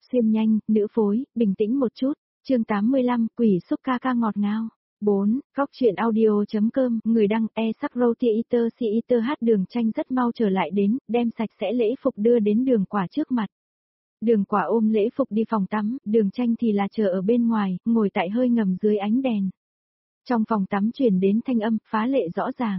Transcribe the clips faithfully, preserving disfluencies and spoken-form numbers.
xuyên nhanh, nữ phối, bình tĩnh một chút. Chương tám mươi lăm, quỷ xúc ca ca ngọt ngào. bốn. Góc truyện audio.com, người đăng e sắc roti eater si eater hát. Đường Tranh rất mau trở lại đến, đem sạch sẽ lễ phục đưa đến Đường Quả trước mặt. Đường Quả ôm lễ phục đi phòng tắm, Đường Tranh thì là chờ ở bên ngoài, ngồi tại hơi ngầm dưới ánh đèn. Trong phòng tắm truyền đến thanh âm phá lệ rõ ràng.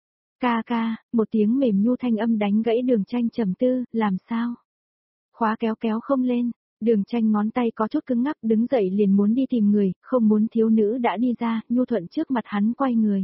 Ca ca, một tiếng mềm nhu thanh âm đánh gãy Đường Tranh trầm tư, làm sao? Khóa kéo kéo không lên. Đường Tranh ngón tay có chút cứng ngắc, đứng dậy liền muốn đi tìm người, không muốn thiếu nữ đã đi ra, nhu thuận trước mặt hắn quay người.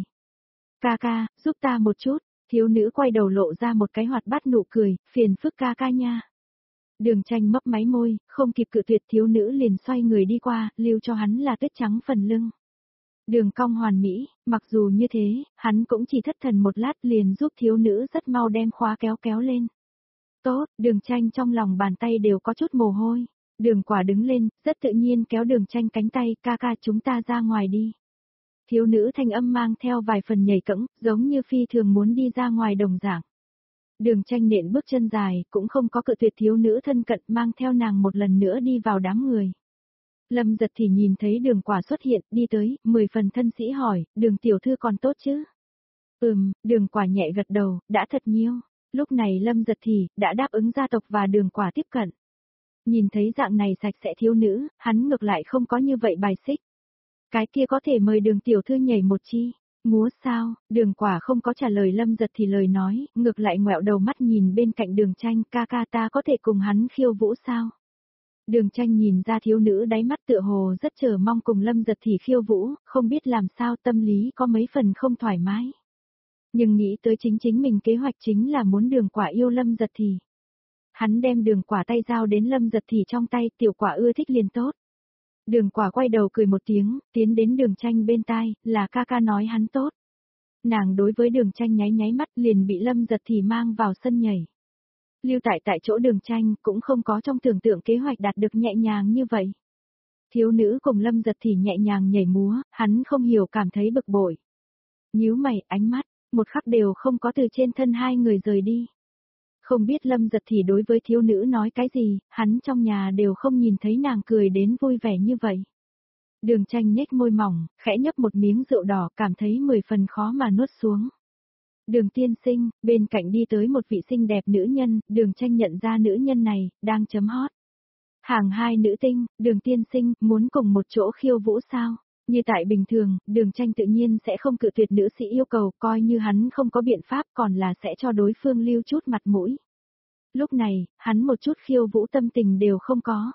Ca ca, giúp ta một chút. Thiếu nữ quay đầu lộ ra một cái hoạt bát nụ cười, phiền phức ca ca nha. Đường Tranh mấp máy môi, không kịp cự tuyệt, thiếu nữ liền xoay người đi qua, lưu cho hắn là tuyết trắng phần lưng. Đường cong hoàn mỹ, mặc dù như thế, hắn cũng chỉ thất thần một lát liền giúp thiếu nữ rất mau đem khóa kéo kéo lên. Tốt, Đường Tranh trong lòng bàn tay đều có chút mồ hôi. Đường Quả đứng lên, rất tự nhiên kéo Đường Tranh cánh tay, ca ca chúng ta ra ngoài đi. Thiếu nữ thanh âm mang theo vài phần nhảy cẫng, giống như phi thường muốn đi ra ngoài đồng dạng. Đường Tranh nện bước chân dài, cũng không có cự tuyệt thiếu nữ thân cận, mang theo nàng một lần nữa đi vào đám người. Lâm Giật thì nhìn thấy Đường Quả xuất hiện, đi tới, mười phần thân sĩ hỏi, Đường tiểu thư còn tốt chứ? Ừm, Đường Quả nhẹ gật đầu, đã thật nhiêu. Lúc này Lâm Giật thì, đã đáp ứng gia tộc và Đường Quả tiếp cận. Nhìn thấy dạng này sạch sẽ thiếu nữ, hắn ngược lại không có như vậy bài xích. Cái kia có thể mời Đường tiểu thư nhảy một chi, múa sao? Đường Quả không có trả lời Lâm Giật thì lời nói, ngược lại ngoẹo đầu mắt nhìn bên cạnh Đường Tranh, ca ca ta có thể cùng hắn khiêu vũ sao? Đường Tranh nhìn ra thiếu nữ đáy mắt tựa hồ rất chờ mong cùng Lâm Giật thì khiêu vũ, không biết làm sao tâm lý có mấy phần không thoải mái. Nhưng nghĩ tới chính chính mình kế hoạch chính là muốn Đường Quả yêu Lâm Giật thì. Hắn đem Đường Quả tay giao đến Lâm Giật thì trong tay, tiểu quả ưa thích liền tốt. Đường Quả quay đầu cười một tiếng, tiến đến Đường Tranh bên tai, là ca ca nói hắn tốt. Nàng đối với Đường Tranh nháy nháy mắt liền bị Lâm Giật thì mang vào sân nhảy. Lưu tại tại chỗ Đường Tranh cũng không có trong tưởng tượng kế hoạch đạt được nhẹ nhàng như vậy. Thiếu nữ cùng Lâm Giật thì nhẹ nhàng nhảy múa, hắn không hiểu cảm thấy bực bội. Nhíu mày, ánh mắt, một khắc đều không có từ trên thân hai người rời đi. Không biết Lâm Giật thì đối với thiếu nữ nói cái gì, hắn trong nhà đều không nhìn thấy nàng cười đến vui vẻ như vậy. Đường Tranh nhếch môi mỏng, khẽ nhấp một miếng rượu đỏ, cảm thấy mười phần khó mà nuốt xuống. Đường tiên sinh, bên cạnh đi tới một vị xinh đẹp nữ nhân, Đường Tranh nhận ra nữ nhân này, đang chấm hót. Hàng hai nữ tinh, Đường tiên sinh, muốn cùng một chỗ khiêu vũ sao? Như tại bình thường, Đường Tranh tự nhiên sẽ không cự tuyệt nữ sĩ yêu cầu, coi như hắn không có biện pháp còn là sẽ cho đối phương lưu chút mặt mũi. Lúc này, hắn một chút khiêu vũ tâm tình đều không có.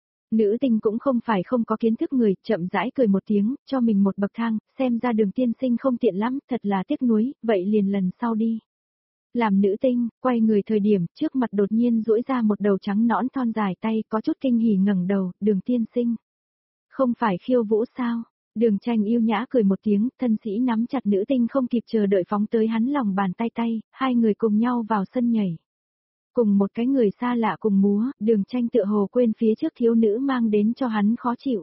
Nữ tinh cũng không phải không có kiến thức người, chậm rãi cười một tiếng, cho mình một bậc thang, xem ra Đường tiên sinh không tiện lắm, thật là tiếc nuối, vậy liền lần sau đi. Làm nữ tinh, quay người thời điểm, trước mặt đột nhiên duỗi ra một đầu trắng nõn thon dài tay, có chút kinh hỉ ngẩng đầu, Đường tiên sinh. Không phải khiêu vũ sao? Đường Tranh yêu nhã cười một tiếng, thân sĩ nắm chặt nữ tinh không kịp chờ đợi phóng tới hắn lòng bàn tay tay, hai người cùng nhau vào sân nhảy. Cùng một cái người xa lạ cùng múa, Đường Tranh tựa hồ quên phía trước thiếu nữ mang đến cho hắn khó chịu.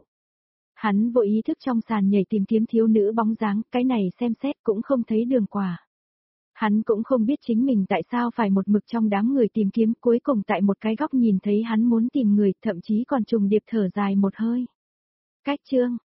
Hắn vội ý thức trong sàn nhảy tìm kiếm thiếu nữ bóng dáng, cái này xem xét cũng không thấy Đường Quả. Hắn cũng không biết chính mình tại sao phải một mực trong đám người tìm kiếm, cuối cùng tại một cái góc nhìn thấy hắn muốn tìm người, thậm chí còn trùng điệp thở dài một hơi. Cách chương,